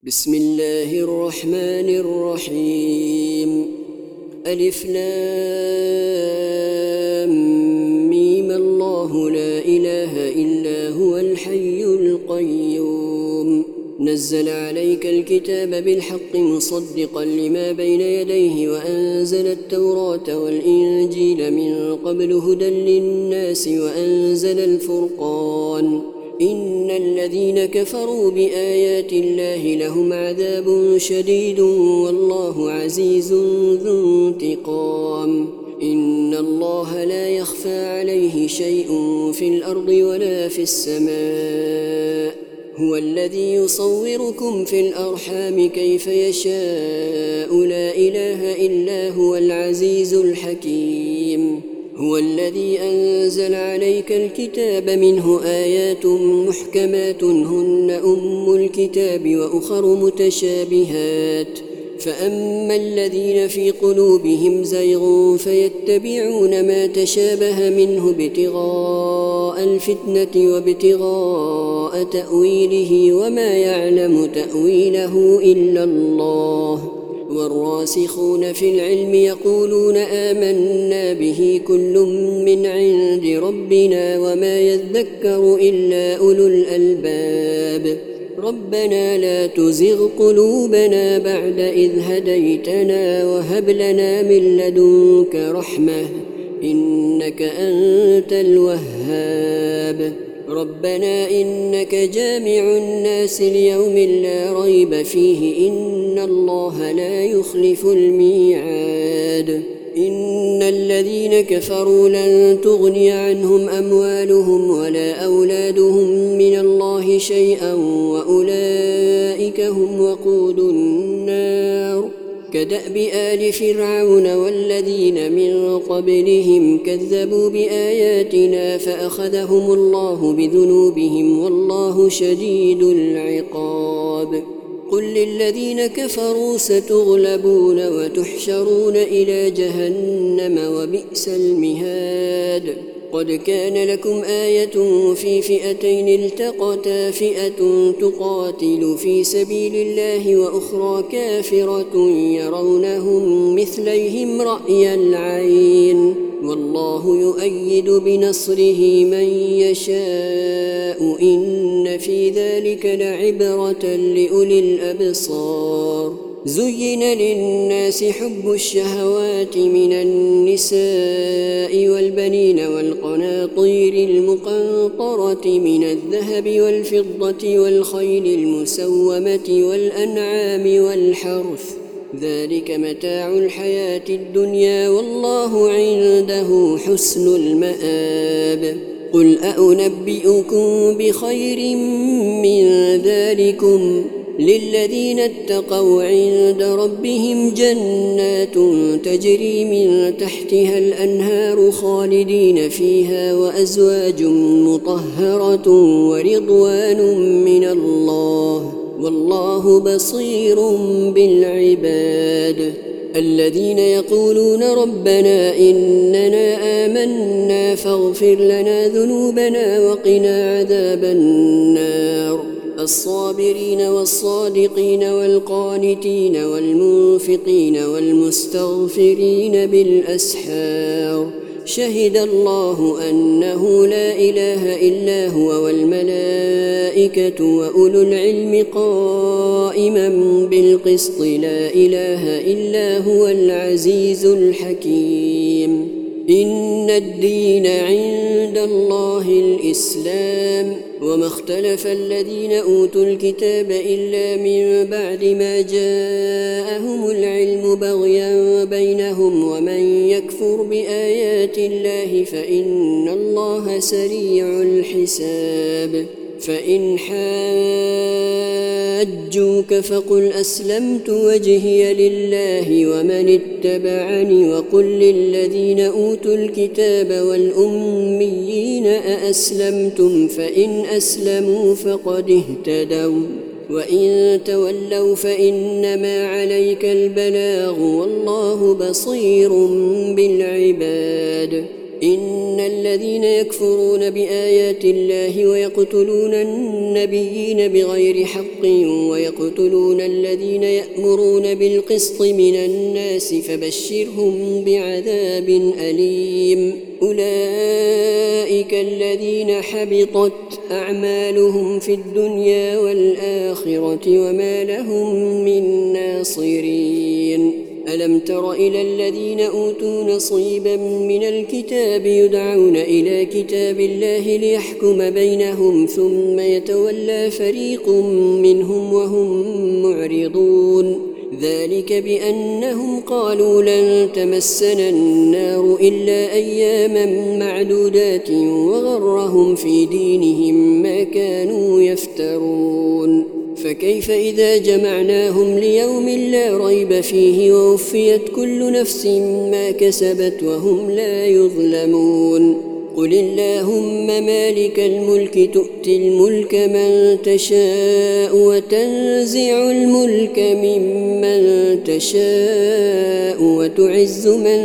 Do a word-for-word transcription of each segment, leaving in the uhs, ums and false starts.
بسم الله الرحمن الرحيم. ألف لام ميم الله لا إله إلا هو الحي القيوم نزل عليك الكتاب بالحق مصدقا لما بين يديه وأنزل التوراة والإنجيل من قبل هدى للناس وأنزل الفرقان إن الذين كفروا بآيات الله لهم عذاب شديد والله عزيز ذو انتقام. إن الله لا يخفى عليه شيء في الأرض ولا في السماء هو الذي يصوركم في الأرحام كيف يشاء لا إله إلا هو العزيز الحكيم. هو الذي أنزل عليك الكتاب منه آيات محكمات هن أم الكتاب وأخر متشابهات فأما الذين في قلوبهم زيغ فيتبعون ما تشابه منه ابتغاء الفتنة وابتغاء تأويله وما يعلم تأويله إلا الله والراسخون في العلم يقولون آمنا به كل من عند ربنا وما يذكر إلا أولو الألباب. ربنا لا تزغ قلوبنا بعد إذ هديتنا وهب لنا من لدنك رحمة إنك أنت الوهاب. ربنا إنك جامع الناس ليوم لا ريب فيه إن الله لا يخلف الميعاد. إن الذين كفروا لن تغني عنهم أموالهم ولا أولادهم من الله شيئا وأولئك هم وقود النار كدأب آل فرعون والذين من قبلهم كذبوا بآياتنا فأخذهم الله بذنوبهم والله شديد العقاب. قل للذين كفروا ستغلبون وتحشرون إلى جهنم وبئس المهاد. قد كان لكم آية في فئتين التقتا فئة تقاتل في سبيل الله وأخرى كافرة يرونهم مثليهم رأي العين والله يؤيد بنصره من يشاء إن في ذلك لعبرة لأولي الأبصار. زين للناس حب الشهوات من النساء والبنين والقناطير المقنطرة من الذهب والفضة والخيل المسومة والأنعام والحرث ذلك متاع الحياة الدنيا والله عنده حسن المآب. قل أنبئكم بخير من ذلكم للذين اتقوا عند ربهم جنات تجري من تحتها الأنهار خالدين فيها وأزواج مطهرة ورضوان من الله والله بصير بالعباد. الذين يقولون ربنا إننا آمنا فاغفر لنا ذنوبنا وقنا عذاب النار. الصابرين والصادقين والقانتين والمنفقين والمستغفرين بالأسحار. شهد الله أنه لا إله إلا هو والملائكة وأولو العلم قائما بالقسط لا إله إلا هو العزيز الحكيم. إن الدين عند الله الإسلام وما اختلف الذين أوتوا الكتاب إلا من بعد ما جاءهم العلم بغيا بينهم ومن يكفر بآيات الله فإن الله سريع الحساب. فإن حاجوك فقل أسلمت وجهي لله ومن اتبعني وقل للذين أوتوا الكتاب والأميين أأسلمتم فإن أسلموا فقد اهتدوا وإن تولوا فإنما عليك البلاغ والله بصير بالعباد. إن الذين يكفرون بآيات الله ويقتلون النبيين بغير حق ويقتلون الذين يأمرون بالقسط من الناس فبشرهم بعذاب أليم أولئك الذين حبطت أعمالهم في الدنيا والآخرة وما لهم من ناصرين ألم تر إلى الذين أوتوا نصيبا من الكتاب يدعون إلى كتاب الله ليحكم بينهم ثم يتولى فريق منهم وهم معرضون ذلك بأنهم قالوا لن تمسنا النار إلا أياما معدودات وغرهم في دينهم ما كانوا يفترون فكيف إذا جمعناهم ليوم لا ريب فيه ووفيت كل نفس ما كسبت وهم لا يظلمون قل اللهم مالك الملك تؤتي الملك من تشاء وتنزع الملك ممن تشاء وتعز من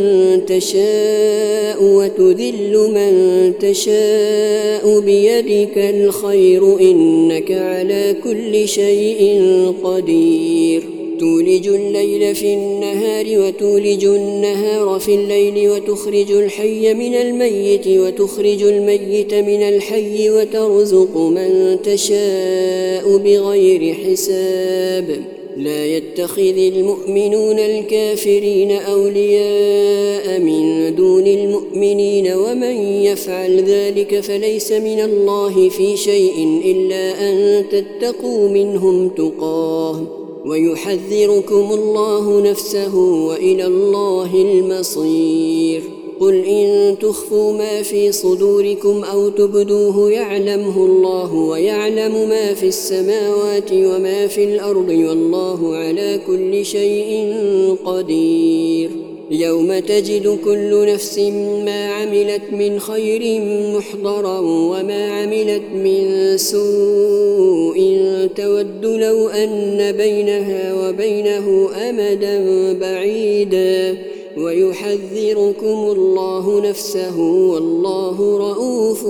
تشاء وتذل من تشاء بيدك الخير إنك على كل شيء قدير تولج الليل في النهار وتولج النهار في الليل وتخرج الحي من الميت وتخرج الميت من الحي وترزق من تشاء بغير حساب لا يتخذ المؤمنون الكافرين أولياء من دون المؤمنين ومن يفعل ذلك فليس من الله في شيء إلا أن تتقوا منهم تقاه ويحذركم الله نفسه وإلى الله المصير قل إن تخفوا ما في صدوركم أو تبدوه يعلمه الله ويعلم ما في السماوات وما في الأرض والله على كل شيء قدير يوم تجد كل نفس ما عملت من خير محضرا وما عملت من سوء تود لو أن بينها وبينه أمدا بعيدا ويحذركم الله نفسه والله رؤوف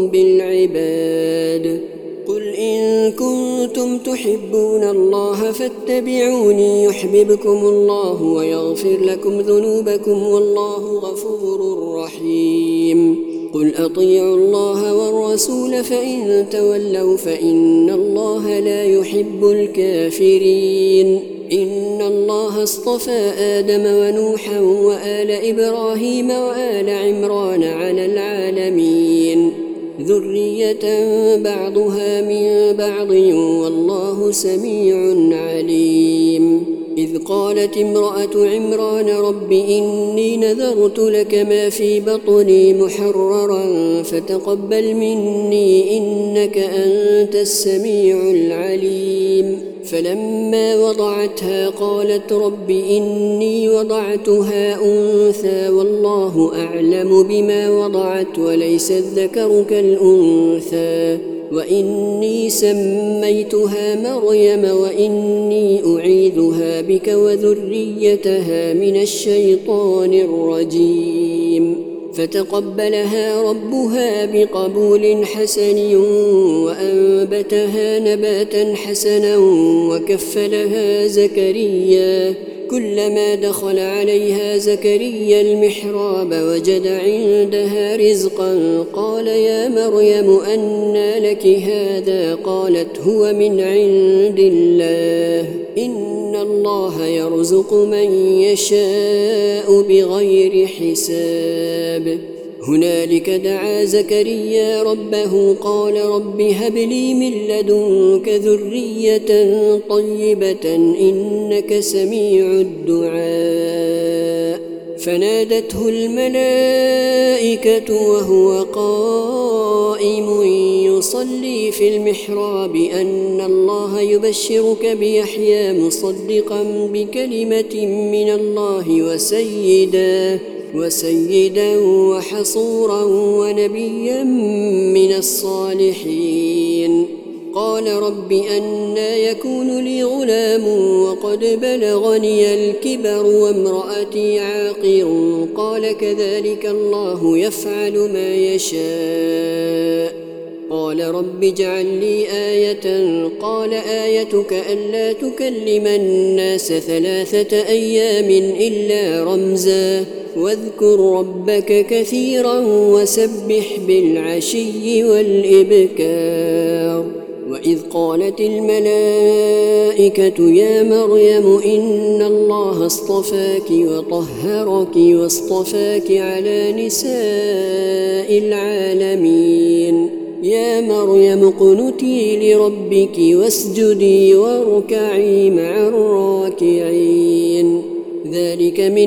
بالعباد قل إن كنتم تحبون الله فاتبعوني يحببكم الله ويغفر لكم ذنوبكم والله غفور رحيم قل أطيعوا الله والرسول فإن تولوا فإن الله لا يحب الكافرين إن الله اصطفى آدم ونوحا وآل إبراهيم وآل عمران على العالمين ذرية بعضها من بعض والله سميع عليم إذ قالت امرأة عمران رب إني نذرت لك ما في بطني محررا فتقبل مني إنك أنت السميع العليم فلما وضعتها قالت رب إني وضعتها أنثى والله أعلم بما وضعت وليس الذكر كالأنثى وإني سميتها مريم وإني أعيذها بك وذريتها من الشيطان الرجيم فتقبلها ربها بقبول حسن وأنبتها نباتا حسنا وكفلها زكريا كلما دخل عليها زكريا المحراب وجد عندها رزقا قال يا مريم أنى لك هذا قالت هو من عند الله إن الله يرزق من يشاء بغير حساب هنالك دعا زكريا ربه قال رب هب لي من لدنك ذرية طيبة إنك سميع الدعاء فنادته الملائكة وهو قائم يصلي في المحراب أن الله يبشرك بيحيى مصدقا بكلمة من الله وسيدا وسيدا وحصورا ونبيا من الصالحين قال رب أنى يكون لي غلام وقد بلغني الكبر وامرأتي عاقر قال كذلك الله يفعل ما يشاء قال رب اجعل لي آية قال آيتك ألا تكلم الناس ثلاثة أيام إلا رمزا واذكر ربك كثيرا وسبح بالعشي والإبكار. وإذ قالت الملائكة يا مريم إن الله اصطفاك وطهرك واصطفاك على نساء العالمين يا مريم اقنتي لربك واسجدي واركعي مع الراكعين ذلك من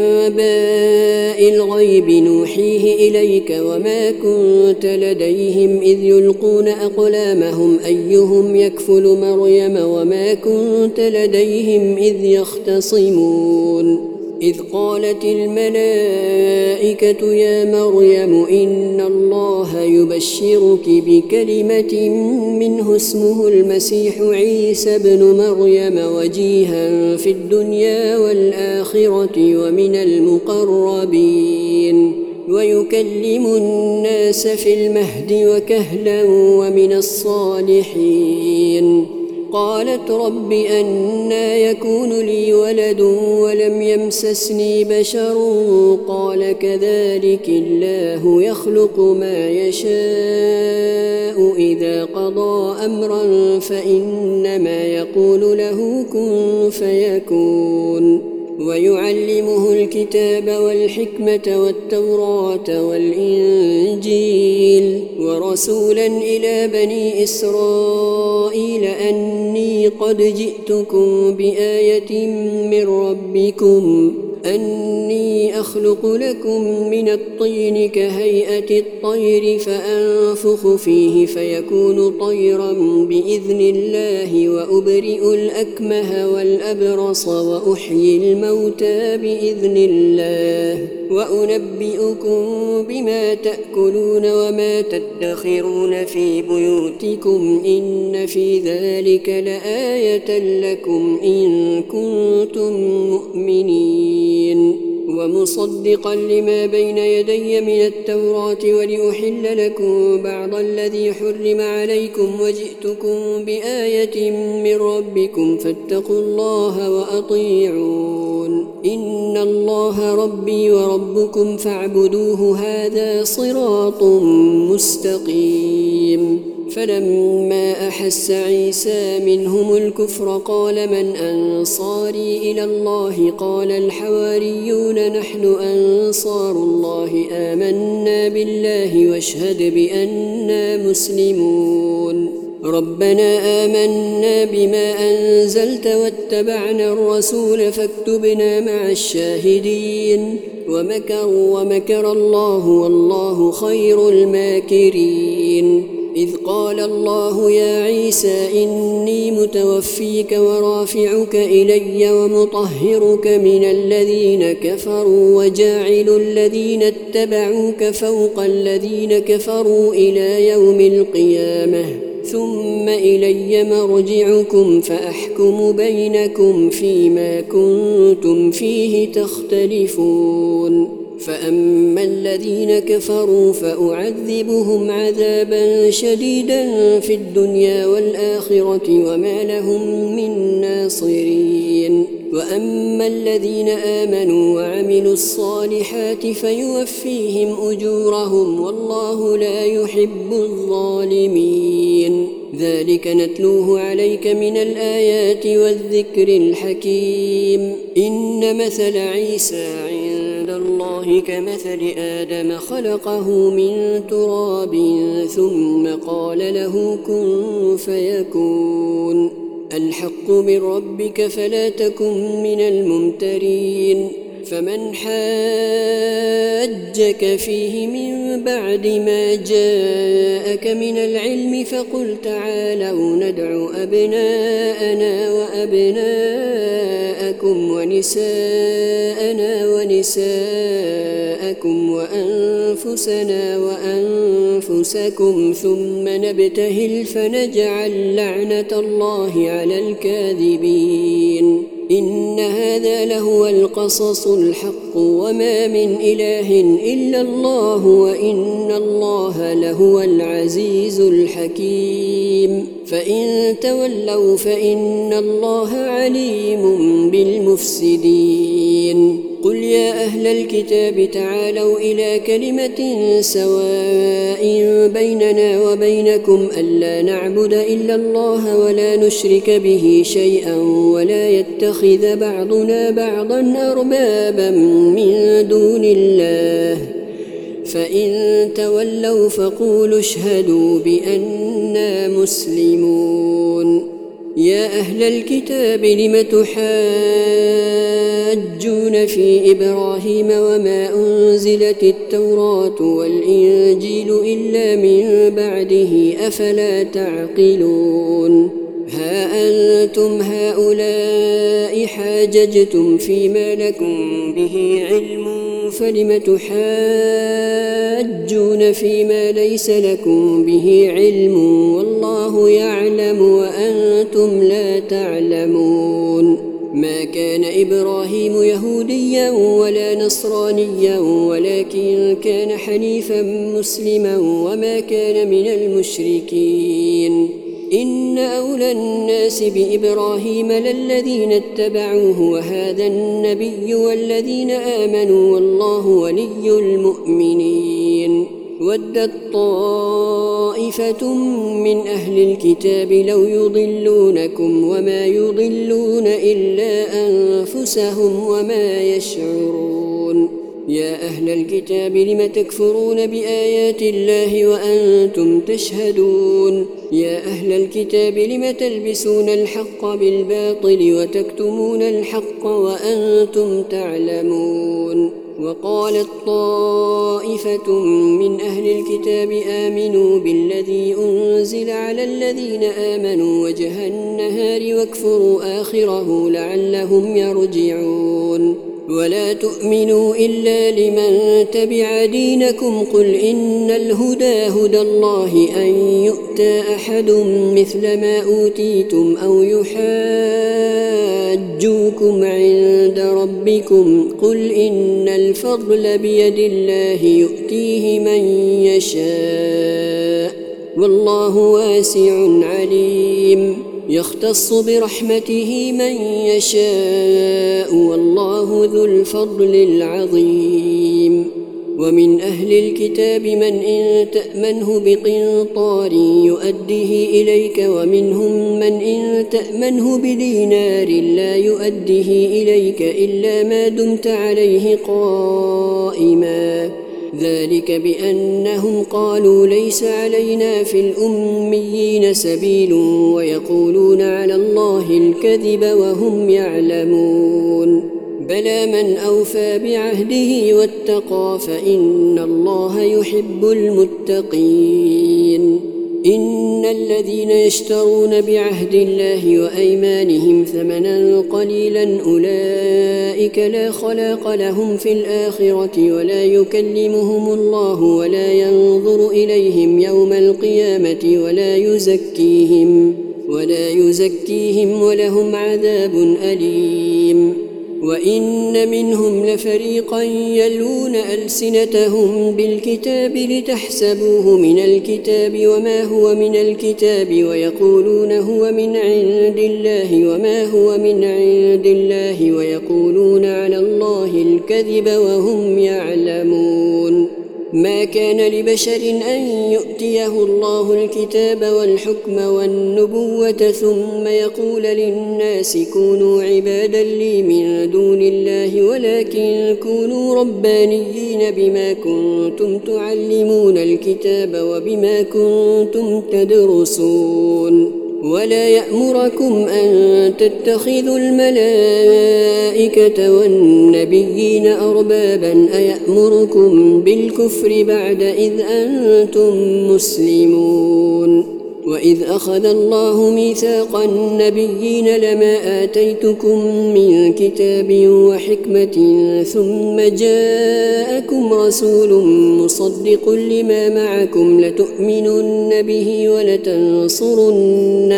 أنباء الغيب نوحيه إليك وما كنت لديهم إذ يلقون أقلامهم أيهم يكفل مريم وما كنت لديهم إذ يختصمون. إذ قالت الملائكة يا مريم إن الله يبشرك بكلمة منه اسمه المسيح عيسى ابن مريم وجيها في الدنيا والآخرة ومن المقربين ويكلم الناس في المهد وكهلا ومن الصالحين. قالت رب أنى يكون لي ولد ولم يمسسني بشر قال كذلك الله يخلق ما يشاء إذا قضى أمرا فإنما يقول له كن فيكون. ويعلمه الكتاب والحكمة والتوراة والإنجيل ورسولا إلى بني إسرائيل أني قد جئتكم بآية من ربكم أني أخلق لكم من الطين كهيئة الطير فأنفخ فيه فيكون طيرا بإذن الله وأبرئ الأكمه والأبرص وأحيي الموتى بإذن الله وأنبئكم بما تأكلون وما تدخرون في بيوتكم إن في ذلك لآية لكم إن كنتم مؤمنين. ومصدقا لما بين يدي من التوراة ولأحل لكم بعض الذي حرم عليكم وجئتكم بآية من ربكم فاتقوا الله وأطيعون إن الله ربي وربكم فاعبدوه هذا صراط مستقيم. فلما أحس عيسى منهم الكفر قال من أنصاري إلى الله قال الحواريون نحن أنصار الله آمنا بالله واشهد بأننا مسلمون. ربنا آمنا بما أنزلت واتبعنا الرسول فاكتبنا مع الشاهدين. ومكروا ومكر الله والله خير الماكرين. إذ قال الله يا عيسى إني متوفيك ورافعك إلي ومطهرك من الذين كفروا وجاعل الذين اتبعوك فوق الذين كفروا إلى يوم القيامة ثم إلي مرجعكم فأحكم بينكم فيما كنتم فيه تختلفون. فأما الذين كفروا فأعذبهم عذابا شديدا في الدنيا والآخرة وما لهم من ناصرين. وأما الذين آمنوا وعملوا الصالحات فيوفيهم أجورهم والله لا يحب الظالمين. ذلك نتلوه عليك من الآيات والذكر الحكيم. إن مثل عيسى عند الله كمثل آدم خلقه من تراب ثم قال له كن فيكون. الحق من ربك فلا تكن من الممترين. فمن حاجك فيه من بعد ما جاءك من العلم فقل تعالوا ندع أبناءنا وأبناءكم ونساءنا ونساءكم وأنفسنا وأنفسكم ثم نبتهل فنجعل لعنة الله على الكاذبين. إن هذا لهو القصص الحق وما من إله إلا الله وإن الله لهو العزيز الحكيم فإن تولوا فإن الله عليم بالمفسدين قل يا أهل الكتاب تعالوا إلى كلمة سواء بيننا وبينكم ألا نعبد إلا الله ولا نشرك به شيئا ولا يتخذ بعضنا بعضا أربابا من دون الله فإن تولوا فقولوا اشهدوا بأننا مسلمون يا أهل الكتاب لم تحاجون في إبراهيم وما أنزلت التوراة والإنجيل إلا من بعده أفلا تعقلون ها أنتم هؤلاء حاججتم فيما لكم به علم فلم تحاجون فيما ليس لكم به علم والله يعلم وأنتم لا تعلمون ما كان إبراهيم يهوديا ولا نصرانيا ولكن كان حنيفا مسلما وما كان من المشركين إن أولى الناس بإبراهيم للذين اتبعوه وهذا النبي والذين آمنوا والله ولي المؤمنين ودت طائفة من أهل الكتاب لو يضلونكم وما يضلون إلا أنفسهم وما يشعرون يا أهل الكتاب لم تكفرون بآيات الله وأنتم تشهدون يا أهل الكتاب لم تلبسون الحق بالباطل وتكتمون الحق وأنتم تعلمون وقالت طائفة من أهل الكتاب آمنوا بالذي أنزل على الذين آمنوا وجه النهار واكفروا آخره لعلهم يرجعون ولا تؤمنوا إلا لمن تبع دينكم قل إن الهدى هدى الله أن يؤتى أحد مثل ما أوتيتم أو يحاجوكم عند ربكم قل إن الفضل بيد الله يؤتيه من يشاء والله واسع عليم يختص برحمته من يشاء والله ذو الفضل العظيم ومن أهل الكتاب من إن تأمنه بقنطار يؤديه إليك ومنهم من إن تأمنه بدينار لا يؤديه إليك إلا ما دمت عليه قائما ذلك بأنهم قالوا ليس علينا في الأميين سبيل ويقولون على الله الكذب وهم يعلمون بلى من أوفى بعهده واتقى فإن الله يحب المتقين إن الذين يشترون بعهد الله وأيمانهم ثمنا قليلا أولئك لا خلاق لهم في الآخرة ولا يكلمهم الله ولا ينظر إليهم يوم القيامة ولا يزكيهم ولا يزكيهم ولهم عذاب أليم وإن منهم لفريقا يلون ألسنتهم بالكتاب لتحسبوه من الكتاب وما هو من الكتاب ويقولون هو من عند الله وما هو من عند الله ويقولون على الله الكذب وهم يعلمون ما كان لبشر أن يؤتيه الله الكتاب والحكم والنبوة ثم يقول للناس كونوا عبادا لي من دون الله ولكن كونوا ربانيين بما كنتم تعلمون الكتاب وبما كنتم تدرسون ولا يأمركم أن تتخذوا الملائكة والنبيين أربابا أيأمركم بالكفر بعد إذ أنتم مسلمون وإذ أخذ الله ميثاق النبيين لما آتيتكم من كتاب وحكمة ثم جاءكم رسول مصدق لما معكم لتؤمنن به ولتنصرنه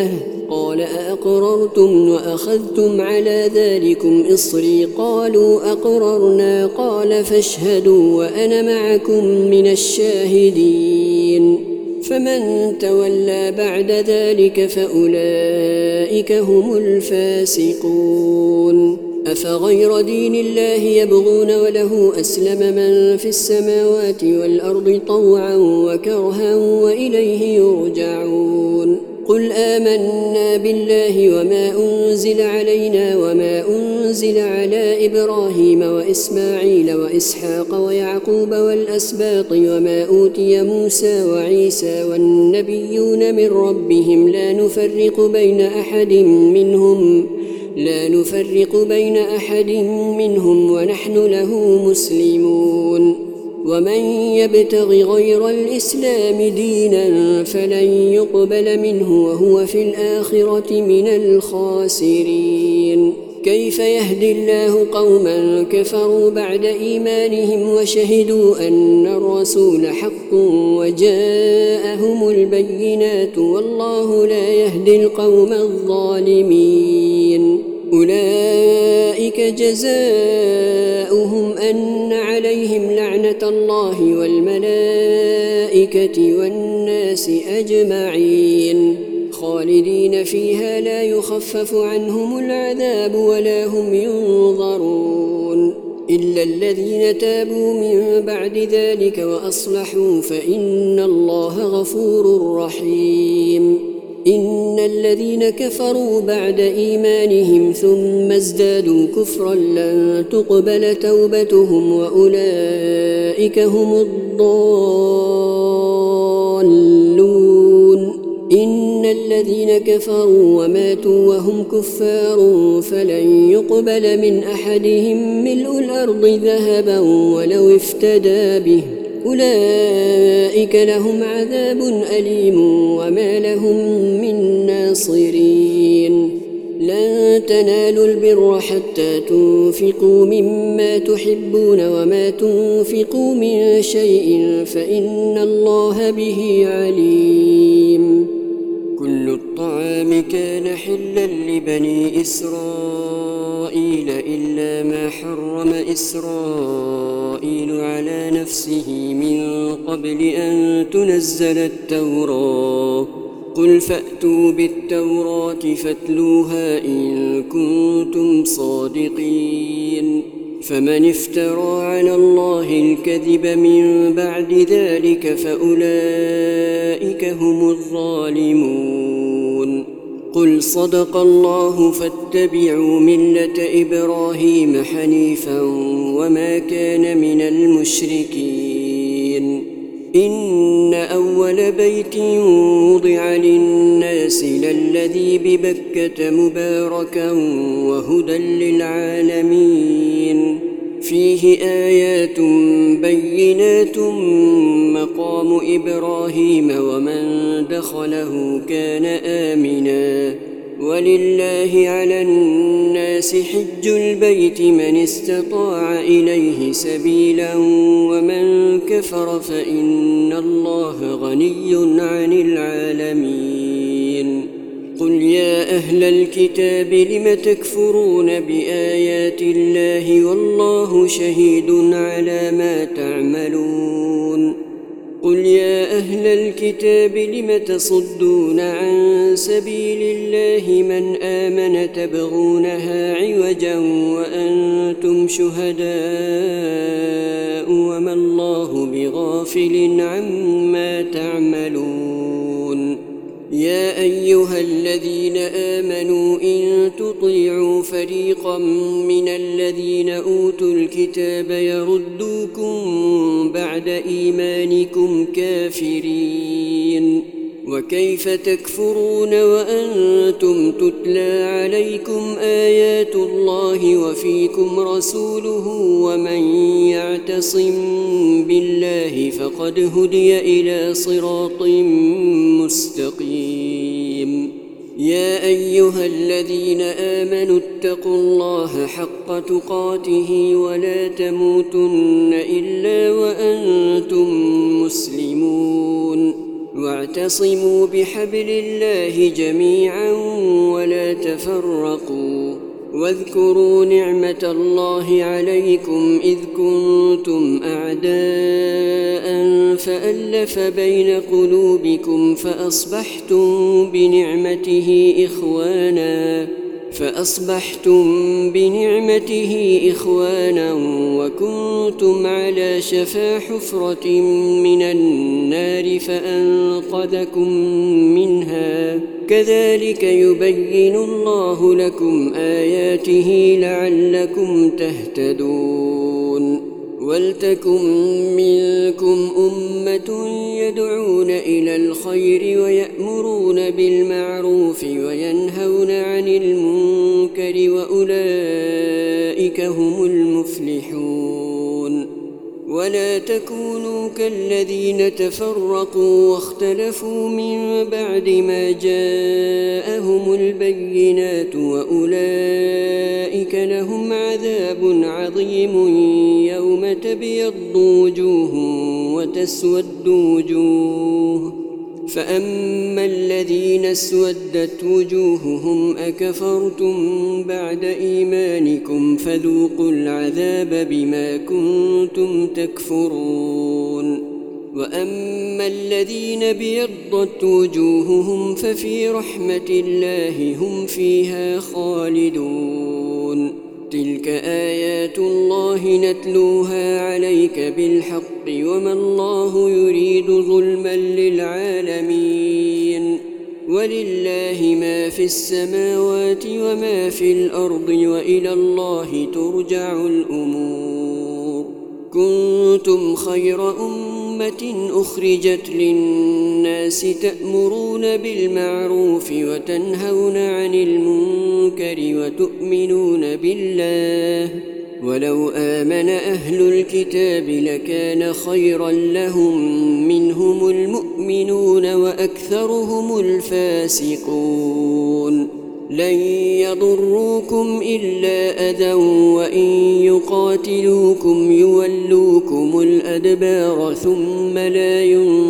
قال أأقررتم وأخذتم على ذلكم إصري قالوا أقررنا قال فاشهدوا وأنا معكم من الشاهدين فمن تولى بعد ذلك فأولئك هم الفاسقون أفغير دين الله يبغون وله أسلم من في السماوات والأرض طوعا وكرها وإليه يرجعون قل آمنا بالله وما أنزل علينا وما أنزل على إبراهيم وإسماعيل وإسحاق ويعقوب والأسباط وما أوتي موسى وعيسى والنبيون من ربهم لا نفرق بين أحد منهم لا نفرق بين أحد منهم ونحن له مسلمون ومن يبتغ غير الإسلام دينا فلن يقبل منه وهو في الآخرة من الخاسرين كيف يهدي الله قوما كفروا بعد إيمانهم وشهدوا أن الرسول حق وجاءهم البينات والله لا يهدي القوم الظالمين أولئك جزاؤهم أن عليهم لعنة الله والملائكة والناس أجمعين خالدين فيها لا يخفف عنهم العذاب ولا هم ينظرون إلا الذين تابوا من بعد ذلك وأصلحوا فإن الله غفور رحيم إن الذين كفروا بعد إيمانهم ثم ازدادوا كفرا لن تقبل توبتهم وأولئك هم الضالون إن الذين كفروا وماتوا وهم كفار فلن يقبل من أحدهم ملء الأرض ذهبا ولو افتدى به أولئك لهم عذاب أليم وما لهم من ناصرين لن تنالوا البر حتى تنفقوا مما تحبون وما تنفقوا من شيء فإن الله به عليم كل الطعام كان حلا لبني إسرائيل إلا ما حرم إسرائيل على نفسه من قبل أن تنزل التوراة قل فأتوا بالتوراة فاتلوها إن كنتم صادقين فمن افترى على الله الكذب من بعد ذلك فأولئك هم الظالمون قل صدق الله فاتبعوا ملة إبراهيم حنيفا وما كان من المشركين إن أول بيت وضع للناس للذي ببكة مباركا وهدى للعالمين فيه آيات بينات مقام إبراهيم ومن دخله كان آمنا ولله على الناس حج البيت من استطاع إليه سبيلا ومن كفر فإن الله غني عن العالمين قل يا أهل الكتاب لم تكفرون بآيات الله والله شهيد على ما تعملون قل يا أهل الكتاب لم تصدون عن سبيل الله من آمن تبغونها عوجا وأنتم شهداء وما الله بغافل عما تعملون يا أيها الذين آمنوا إن تطيعوا فريقا من الذين أوتوا الكتاب يردوكم بعد إيمانكم كافرين وكيف تكفرون وأنتم تتلى عليكم آيات الله وفيكم رسوله ومن يعتصم بالله فقد هدي إلى صراط مستقيم يا أيها الذين آمنوا اتقوا الله حق تقاته ولا تموتن إلا وأنتم مسلمون واعتصموا بحبل الله جميعا ولا تفرقوا واذكروا نعمة الله عليكم إذ كنتم أعداء فألف بين قلوبكم فأصبحتم بنعمته إخوانا فأصبحتم بنعمته إخوانا وكنتم على شفا حفرة من النار فأنقذكم منها كذلك يبين الله لكم آياته لعلكم تهتدون ولتكن منكم أمة يدعون إلى الخير ويأمرون بالمعروف وينهون عن المنكر وأولئك هم المفلحون ولا تكونوا كالذين تفرقوا واختلفوا من بعد ما جاءهم البينات وأولئك لهم عذاب عظيم يوم تبيض وجوه وتسود وجوه فأما الذين اسودت وجوههم أكفرتم بعد إيمانكم فذوقوا العذاب بما كنتم تكفرون وأما الذين بيضت وجوههم ففي رحمة الله هم فيها خالدون تلك آيات الله نتلوها عليك بالحق وما الله يريد ظلما للعالمين ولله ما في السماوات وما في الأرض وإلى الله ترجع الأمور كنتم خير أمة أخرجت للناس تأمرون بالمعروف وتنهون عن المنكر وتؤمنون بالله ولو آمن أهل الكتاب لكان خيرا لهم منهم المؤمنون وأكثرهم الفاسقون لن يضروكم إلا أذى وإن يقاتلوكم يولوكم الأدبار ثم لا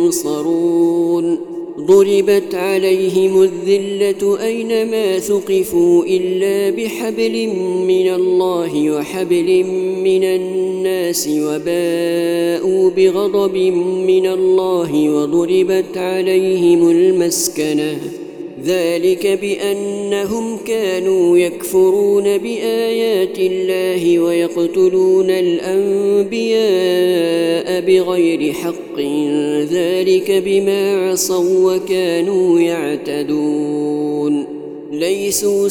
ينصرون ضربت عليهم الذلة أينما ثقفوا إلا بحبل من الله وحبل من الناس وباءوا بغضب من الله وضربت عليهم المسكنة ذلك بأنهم كانوا يكفرون بآيات الله ويقتلون الأنبياء بغير حق ذلك بما عصوا وكانوا يعتدون ليسوا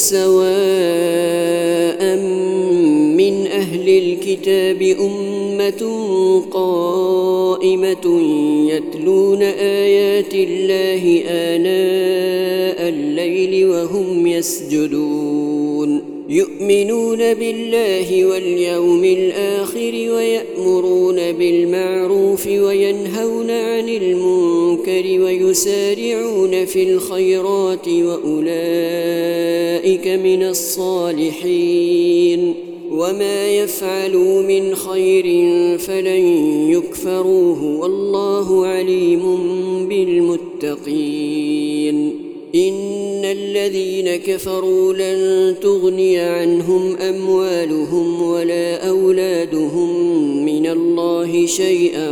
سواء من أهل الكتاب أمة قائمة يتلون آيات الله آناء الليل وهم يسجدون يؤمنون بالله واليوم الآخر ويأمرون بالمعروف وينهون عن المنكر ويسارعون في الخيرات وأولئك من الصالحين وما يفعلوا من خير فلن يكفروه والله عليم بالمتقين إن الذين كفروا لن تغني عنهم أموالهم ولا أولادهم من الله شيئا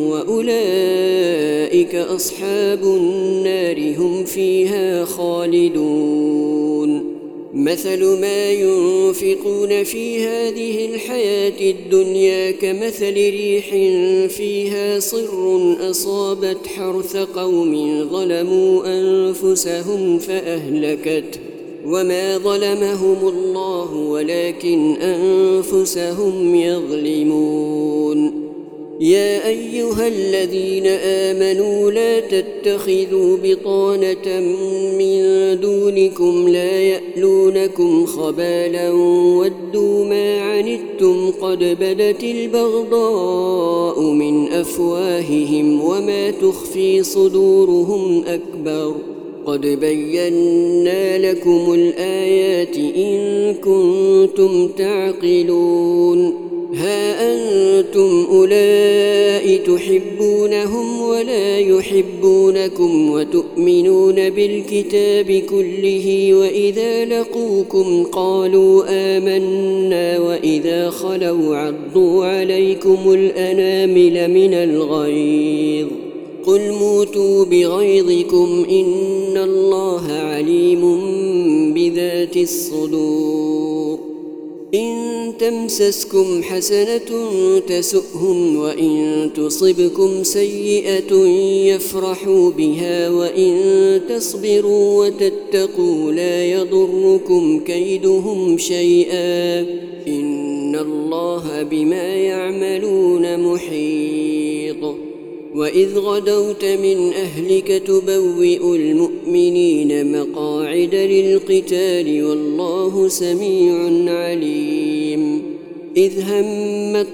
وأولئك أصحاب النار هم فيها خالدون مثل ما ينفقون في هذه الحياة الدنيا كمثل ريح فيها صر أصابت حرث قوم ظلموا أنفسهم فأهلكته وما ظلمهم الله ولكن أنفسهم يظلمون يا أيها الذين آمنوا لا تتخذوا بطانة من دونكم لا يألونكم خبالا ودوا ما عنتم قد بدت البغضاء من أفواههم وما تخفي صدورهم أكبر قد بينا لكم الآيات إن كنتم تعقلون ها أنتم أولئك تحبونهم ولا يحبونكم وتؤمنون بالكتاب كله وإذا لقوكم قالوا آمنا وإذا خلوا عضوا عليكم الأنامل من الغيظ قل موتوا بغيظكم إن الله عليم بذات الصدور إن تمسسكم حسنة تسؤهم وإن تصبكم سيئة يفرحوا بها وإن تصبروا وتتقوا لا يضركم كيدهم شيئا إن الله بما يعملون محيط وإذ غدوت من أهلك تبوئ المؤمنين مقاعد للقتال والله سميع عليم إذ همت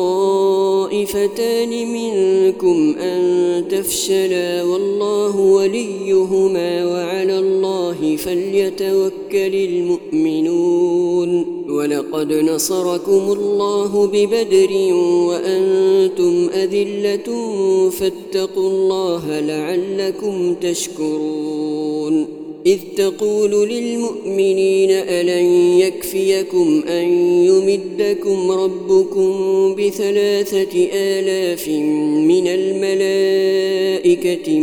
طائفتان منكم أن تفشلا والله وليهما وعلى الله فليتوكل المؤمنون ولقد نصركم الله ببدر وأنتم أذلة فاتقوا الله لعلكم تشكرون إذ تقول للمؤمنين ألن يكفيكم أن يمدكم ربكم بثلاثة آلاف من الملائكة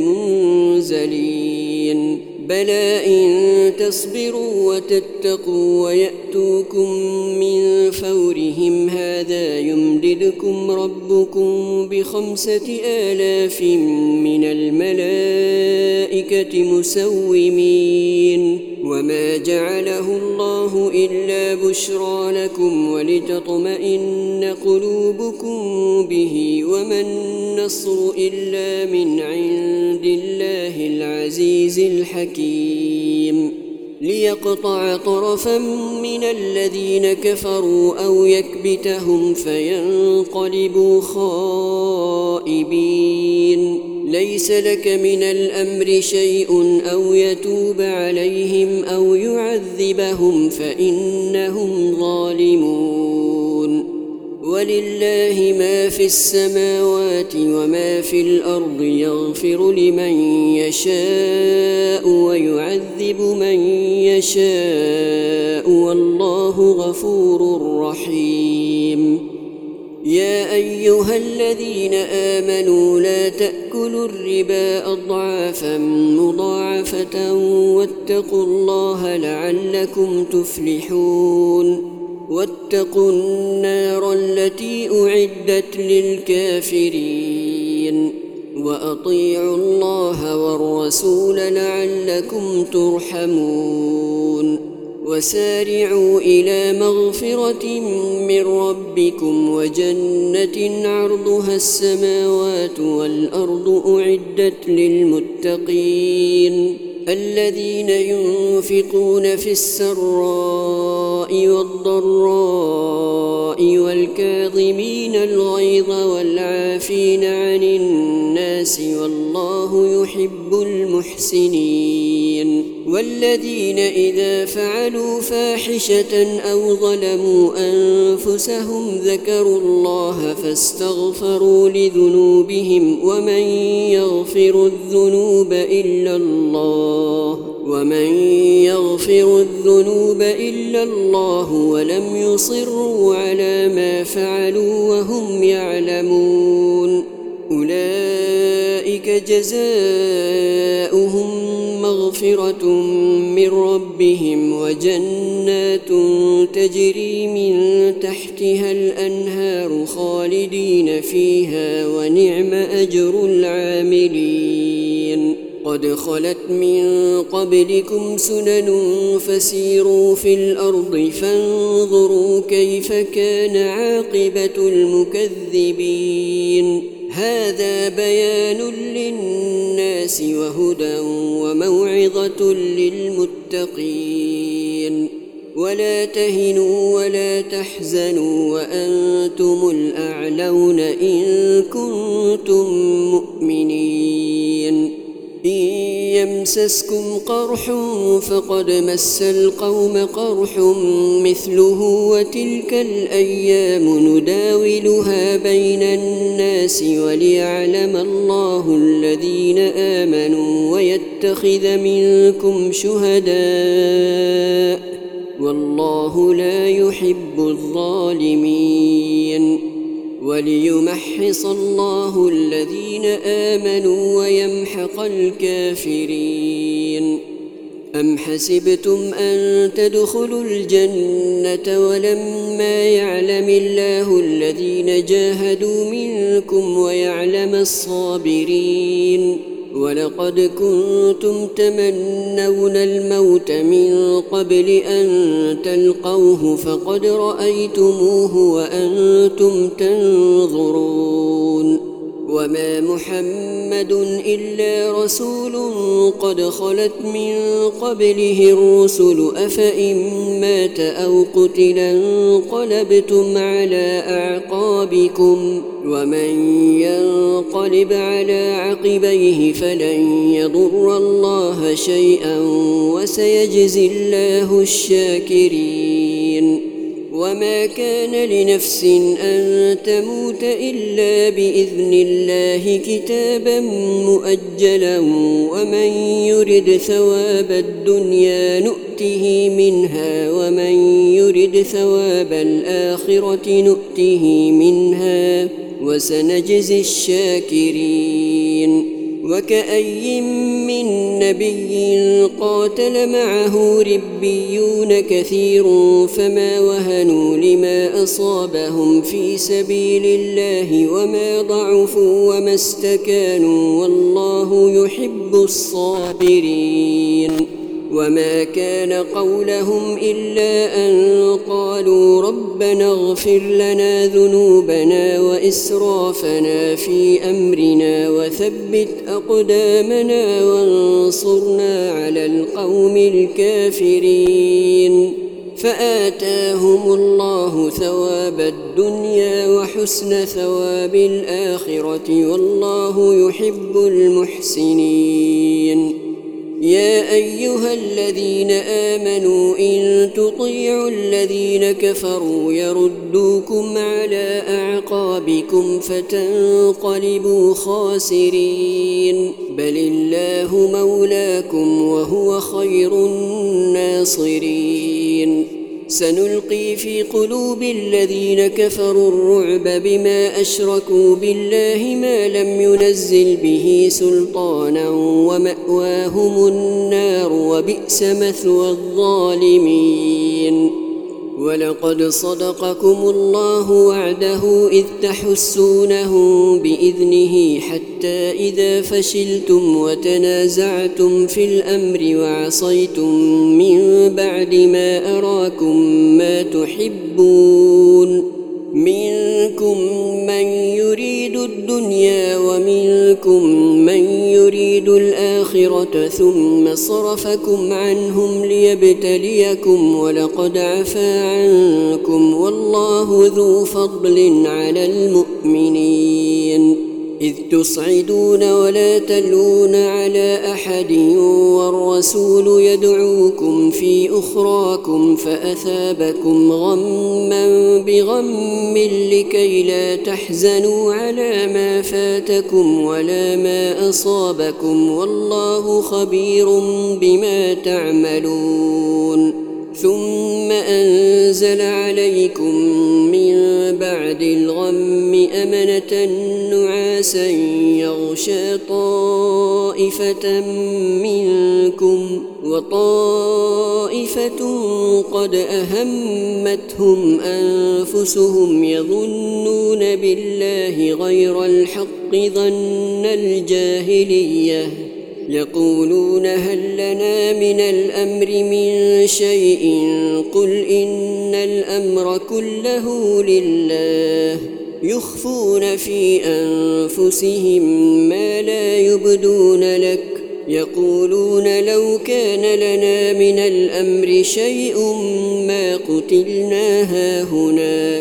منزلين بلى إن تصبروا وتتقوا ويأتوكم من فورهم هذا يمددكم ربكم بخمسة آلاف من الملائكة مسومين وما جعله الله إلا بشرى لكم ولتطمئن قلوبكم به وما النصر إلا من عند الله العزيز الحكيم ليقطع طرفا من الذين كفروا أو يكبتهم فينقلبوا خائبين ليس لك من الأمر شيء أو يتوب عليهم أو يعذبهم فإنهم ظالمون ولله ما في السماوات وما في الأرض يغفر لمن يشاء ويعذب من يشاء والله غفور رحيم يا أيها الذين آمنوا لا تأكلوا الربا أضعافا مضاعفة واتقوا الله لعلكم تفلحون واتقوا النار التي أعدت للكافرين وأطيعوا الله والرسول لعلكم ترحمون وسارعوا إلى مغفرة من ربكم وجنة عرضها السماوات والأرض أعدت للمتقين الذين ينفقون في السراء والضراء والكاظمين الغيظ والعافين عن الناس والله يحب المحسنين والذين إذا فعلوا فاحشة أو ظلموا أنفسهم ذكروا الله فاستغفروا لذنوبهم ومن يغفر الذنوب إلا الله ومن يغفر الذنوب إلا الله ولم يصروا على ما فعلوا وهم يعلمون أولئك جزاؤهم مغفرة من ربهم وجنات تجري من تحتها الأنهار خالدين فيها ونعم أجر العاملين قد خلت من قبلكم سنن فسيروا في الأرض فانظروا كيف كان عاقبة المكذبين هذا بيان للناس وهدى وموعظة للمتقين ولا تهنوا ولا تحزنوا وأنتم الأعلون إن كنتم مؤمنين إن يمسسكم قرح فقد مس القوم قرح مثله وتلك الأيام نداولها بين الناس وليعلم الله الذين آمنوا ويتخذ منكم شهداء والله لا يحب الظالمين وليمحص الله الذين آمنوا ويمحق الكافرين. أم حسبتم أن تدخلوا الجنة ولما يعلم الله الذين جاهدوا منكم ويعلم الصابرين ولقد كنتم تمنون الموت من قبل أن تلقوه فقد رأيتموه وأنتم تنظرون وما محمد إلا رسول قد خلت من قبله الرسل أفإن مات أو قتل انقلبتم على أعقابكم ومن ينقلب على عقبيه فلن يضر الله شيئا وسيجزي الله الشاكرين. وما كان لنفس أن تموت إلا بإذن الله كتابا مؤجلا ومن يرد ثواب الدنيا نؤته منها ومن يرد ثواب الآخرة نؤته منها وسنجزي الشاكرين. وكأي من نبي قاتل معه ربيون كثير فما وهنوا لما أصابهم في سبيل الله وما ضعفوا وما استكانوا والله يحب الصابرين. وما كان قولهم إلا أن قالوا ربنا اغفر لنا ذنوبنا وإسرافنا في أمرنا وثبت أقدامنا وانصرنا على القوم الكافرين فآتاهم الله ثواب الدنيا وحسن ثواب الآخرة والله يحب المحسنين. يا أيها الذين آمنوا إن تطيعوا الذين كفروا يردوكم على أعقابكم فتنقلبوا خاسرين بل الله مولاكم وهو خير الناصرين. سنلقي في قلوب الذين كفروا الرعب بما أشركوا بالله ما لم ينزل به سلطانا ومأواهم النار وبئس مثوى الظالمين. ولقد صدقكم الله وعده إذ تحسونهم بإذنه حتى إذا فشلتم وتنازعتم في الأمر وعصيتم من بعد ما أراكم ما تحبون منكم من يريد الدنيا ومنكم من يريد الآخرة ثم صرفكم عنهم ليبتليكم ولقد عفا عنكم والله ذو فضل على المؤمنين. إذ تصعدون ولا تلون على أحد والرسول يدعوكم في أخراكم فأثابكم غما بغم لكي لا تحزنوا على ما فاتكم ولا ما أصابكم والله خبير بما تعملون. ثم أنزل عليكم من بعد الغم أمنة نعاسا يغشى طائفة منكم وطائفة قد أهمتهم أنفسهم يظنون بالله غير الحق ظن الجاهلية يقولون هل لنا من الأمر من شيء قل إن الأمر كله لله يخفون في أنفسهم ما لا يبدون لك يقولون لو كان لنا من الأمر شيء ما قتلنا هاهنا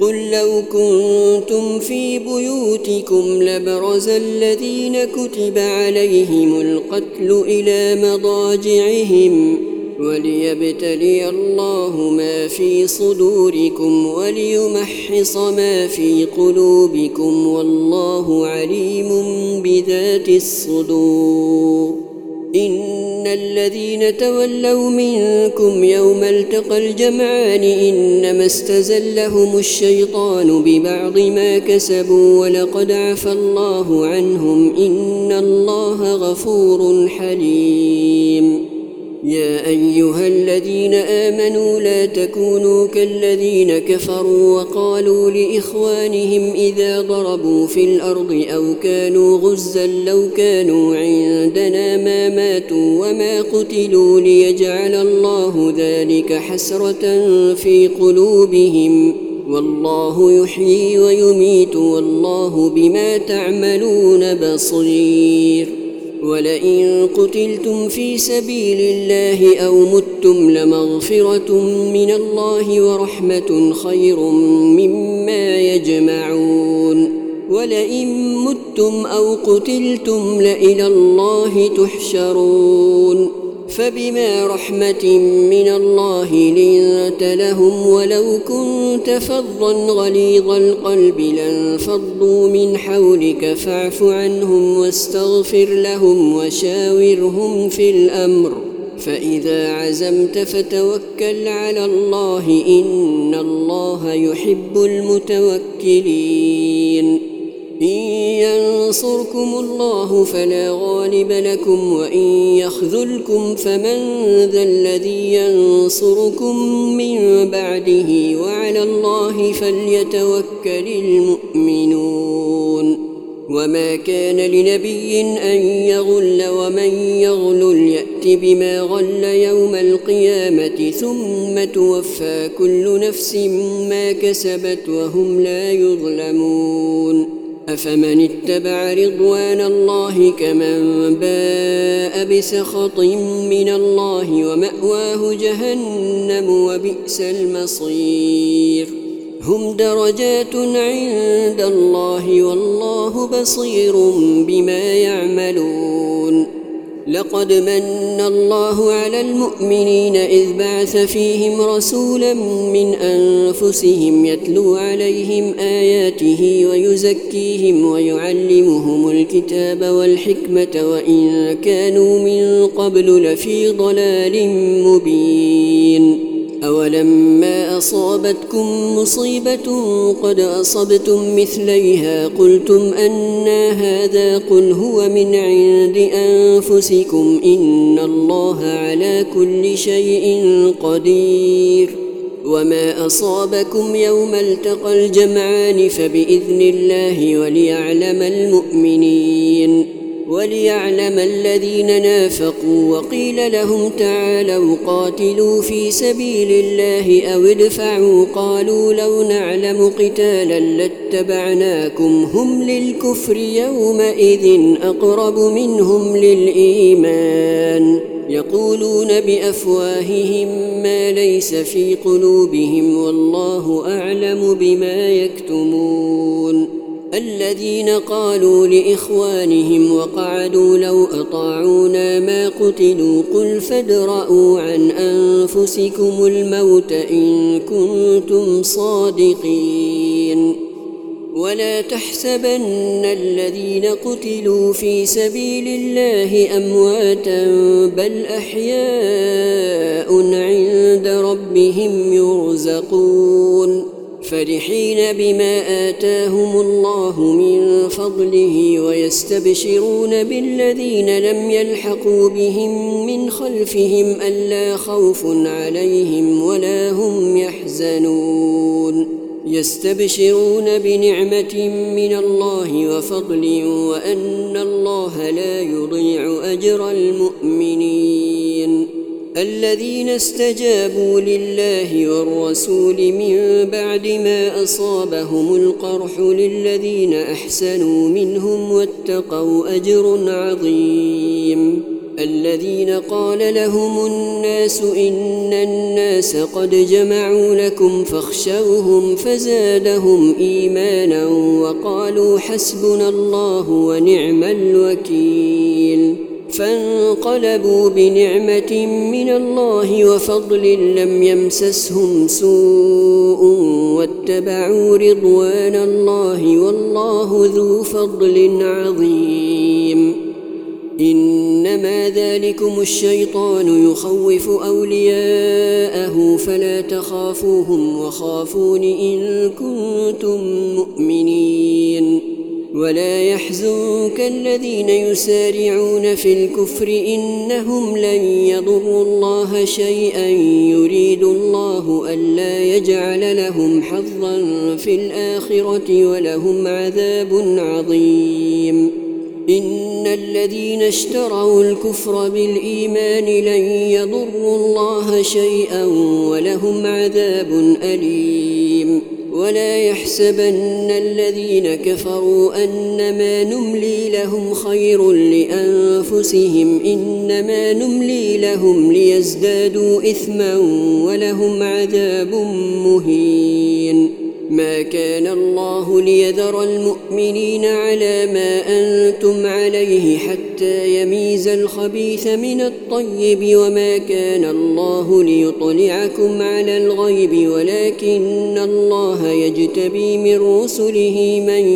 قل لو كنتم في بيوتكم لبرز الذين كتب عليهم القتل إلى مضاجعهم وليبتلي الله ما في صدوركم وليمحص ما في قلوبكم والله عليم بذات الصدور. إن الذين تولوا منكم يوم التقى الجمعان إنما استزلهم الشيطان ببعض ما كسبوا ولقد عفى الله عنهم إن الله غفور حليم. يا أيها الذين آمنوا لا تكونوا كالذين كفروا وقالوا لإخوانهم إذا ضربوا في الأرض أو كانوا غزا لو كانوا عندنا ما ماتوا وما قتلوا ليجعل الله ذلك حسرة في قلوبهم والله يحيي ويميت والله بما تعملون بصير. ولئن قتلتم في سبيل الله أو متم لمغفرة من الله ورحمة خير مما يجمعون. ولئن متم أو قتلتم لإلى الله تحشرون. فبما رحمة من الله لنت لهم ولو كنت فظا غليظ القلب لانفضوا من حولك فاعف عنهم واستغفر لهم وشاورهم في الأمر فإذا عزمت فتوكل على الله إن الله يحب المتوكلين. إن ينصركم الله فلا غالب لكم وإن يخذلكم فمن ذا الذي ينصركم من بعده وعلى الله فليتوكل المؤمنون. وما كان لنبي أن يغل ومن يغلل يأت بما غل يوم القيامة ثم توفى كل نفس ما كسبت وهم لا يظلمون. أفمن اتبع رضوان الله كمن باء بسخط من الله ومأواه جهنم وبئس المصير. هم درجات عند الله والله بصير بما يعملون. لقد من الله على المؤمنين إذ بعث فيهم رسولا من أنفسهم يتلو عليهم آياته ويزكيهم ويعلمهم الكتاب والحكمة وإن كانوا من قبل لفي ضلال مبين. أولما أصابتكم مصيبة قد أصبتم مثليها قلتم أنى هذا قل هو من عند أنفسكم إن الله على كل شيء قدير. وما أصابكم يوم التقى الجمعان فبإذن الله وليعلم المؤمنين وليعلم الذين نافقوا. وقيل لهم تعالوا قاتلوا في سبيل الله أو ادفعوا قالوا لو نعلم قتالا لاتبعناكم هم للكفر يومئذ أقرب منهم للإيمان يقولون بأفواههم ما ليس في قلوبهم والله أعلم بما يكتمون. الذين قالوا لإخوانهم وقعدوا لو أطاعونا ما قتلوا قل فادرءوا عن أنفسكم الموت إن كنتم صادقين. ولا تحسبن الذين قتلوا في سبيل الله أمواتا بل أحياء عند ربهم يرزقون فرحين بما آتاهم الله من فضله ويستبشرون بالذين لم يلحقوا بهم من خلفهم ألا خوف عليهم ولا هم يحزنون يستبشرون بنعمة من الله وفضل وأن الله لا يضيع أجر المؤمنين. الذين استجابوا لله والرسول من بعد ما أصابهم القرح للذين أحسنوا منهم واتقوا أجر عظيم. الذين قال لهم الناس إن الناس قد جمعوا لكم فاخشوهم فزادهم إيمانا وقالوا حسبنا الله ونعم الوكيل فانقلبوا بنعمة من الله وفضل لم يمسسهم سوء واتبعوا رضوان الله والله ذو فضل عظيم. إنما ذلكم الشيطان يخوف أولياءه فلا تخافوهم وخافون إن كنتم مؤمنين. ولا يحزنك الذين يسارعون في الكفر إنهم لن يضروا الله شيئا يريد الله ألا يجعل لهم حظا في الآخرة ولهم عذاب عظيم. إن الذين اشتروا الكفر بالإيمان لن يضروا الله شيئا ولهم عذاب أليم. ولا يحسبن الذين كفروا أنما نملي لهم خير لأنفسهم إنما نملي لهم ليزدادوا إثما ولهم عذاب مهين. ما كان الله ليذر المؤمنين على ما أنتم عليه حتى يميز الخبيث من الطيب وما كان الله ليطلعكم على الغيب ولكن الله يجتبي من رسله من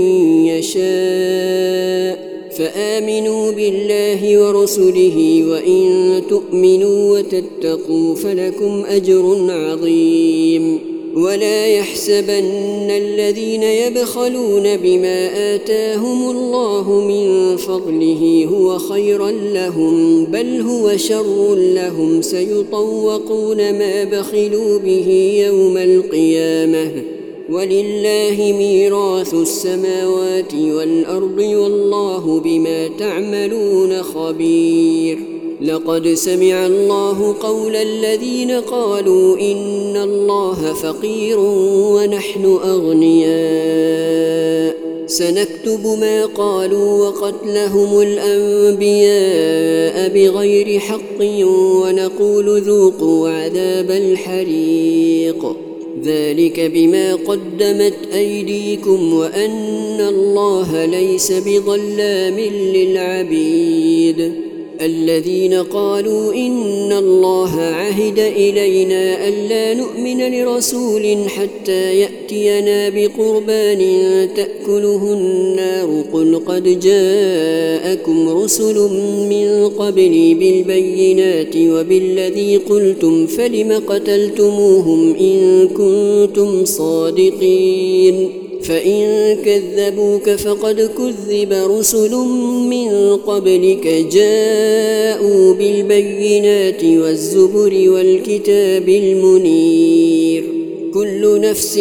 يشاء فآمنوا بالله ورسله وإن تؤمنوا وتتقوا فلكم أجر عظيم. ولا يحسبن الذين يبخلون بما آتاهم الله من فضله هو خيرا لهم بل هو شر لهم سيطوقون ما بخلوا به يوم القيامة ولله ميراث السماوات والأرض والله بما تعملون خبير. لقد سمع الله قول الذين قالوا إن الله فقير ونحن أغنياء سنكتب ما قالوا وقتلهم الأنبياء بغير حق ونقول ذوقوا عذاب الحريق ذلك بما قدمت أيديكم وأن الله ليس بظلام للعبيد. الذين قالوا إن الله عهد إلينا ألا نؤمن لرسول حتى يأتينا بقربان تأكله النار قل قد جاءكم رسل من قبلي بالبينات وبالذي قلتم فلم قتلتموهم إن كنتم صادقين. فإن كذبوك فقد كذب رسل من قبلك جاءوا بالبينات والزبر والكتاب المنير. كل نفس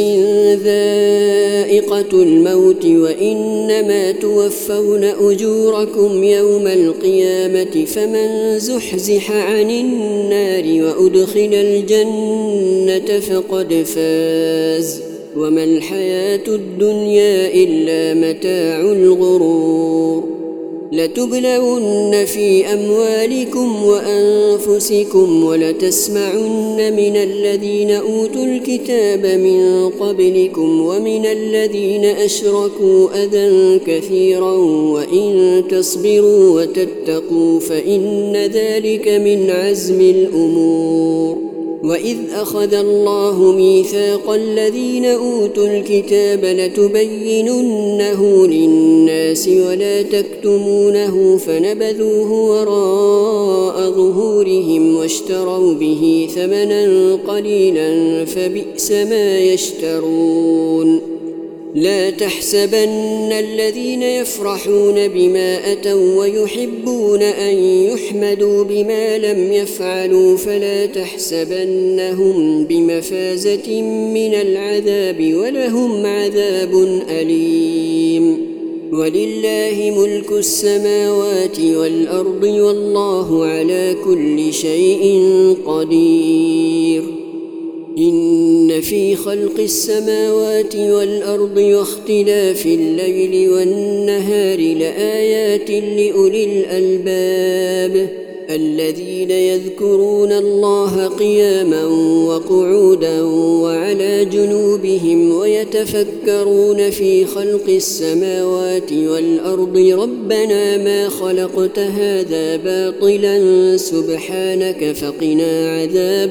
ذائقة الموت وإنما توفون أجوركم يوم القيامة فمن زحزح عن النار وأدخل الجنة فقد فاز وما الحياة الدنيا إلا متاع الغرور. لتبلون في أموالكم وأنفسكم ولتسمعن من الذين أوتوا الكتاب من قبلكم ومن الذين أشركوا أذى كثيرا وإن تصبروا وتتقوا فإن ذلك من عزم الأمور. وإذ أخذ الله ميثاق الذين أوتوا الكتاب لتبيننه للناس ولا تكتمونه فنبذوه وراء ظهورهم واشتروا به ثمنا قليلا فبئس ما يشترون. لا تحسبن الذين يفرحون بما أتوا ويحبون أن يحمدوا بما لم يفعلوا فلا تحسبنهم بمفازة من العذاب ولهم عذاب أليم. ولله ملك السماوات والأرض والله على كل شيء قدير. إن في خلق السماوات والأرض واختلاف الليل والنهار لآيات لأولي الألباب الذين يذكرون الله قياما وقعودا وعلى جنوبهم ويتفكرون في خلق السماوات والأرض ربنا ما خلقت هذا باطلا سبحانك فقنا عذاب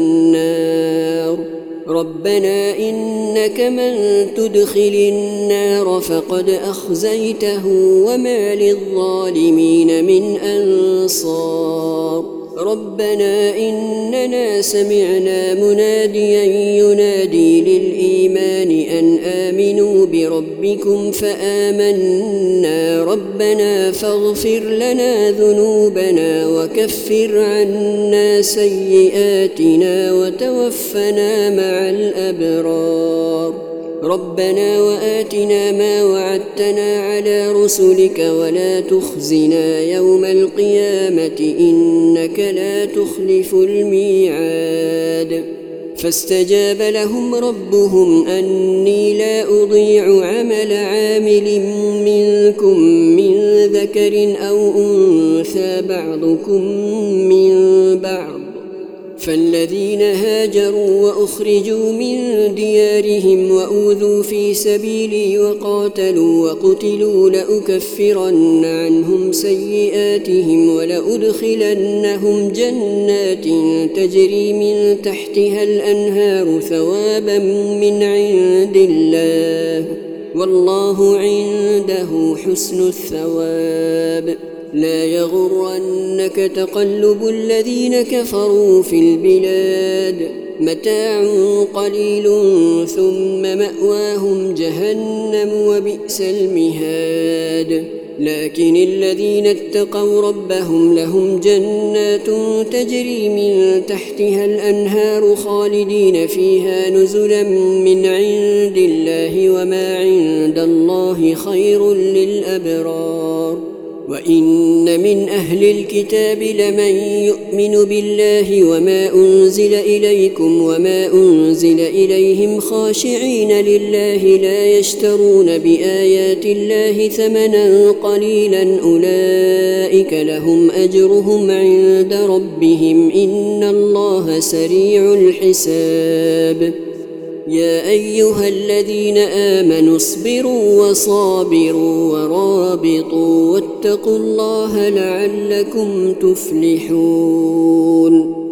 النار ربنا إنك من تدخل النار فقد أخزيته وما للظالمين من أنصار ربنا إننا سمعنا مناديا ينادي للإيمان أن آمنوا بربكم فآمنا ربنا فاغفر لنا ذنوبنا وكفر عنا سيئاتنا وتوفنا مع الأبرار ربنا وآتنا ما وعدتنا على رسلك ولا تخزنا يوم القيامة إنك لا تخلف الميعاد فاستجاب لهم ربهم أني لا أضيع عمل عامل منكم من ذكر أو أنثى بعضكم من بعض فالذين هاجروا وأخرجوا من ديارهم وأوذوا في سبيلي وقاتلوا وقتلوا لأكفرن عنهم سيئاتهم ولأدخلنهم جنات تجري من تحتها الأنهار ثوابا من عند الله والله عنده حسن الثواب لا يغرنك تقلب الذين كفروا في البلاد متاع قليل ثم مأواهم جهنم وبئس المهاد لكن الذين اتقوا ربهم لهم جنات تجري من تحتها الأنهار خالدين فيها نزلا من عند الله وما عند الله خير للأبرار وإن من أهل الكتاب لمن يؤمن بالله وما أنزل إليكم وما أنزل إليهم خاشعين لله لا يشترون بآيات الله ثمنا قليلا أولئك لهم أجرهم عند ربهم إن الله سريع الحساب يا أيها الذين آمنوا اصبروا وصابروا ورابطوا واتقوا الله لعلكم تفلحون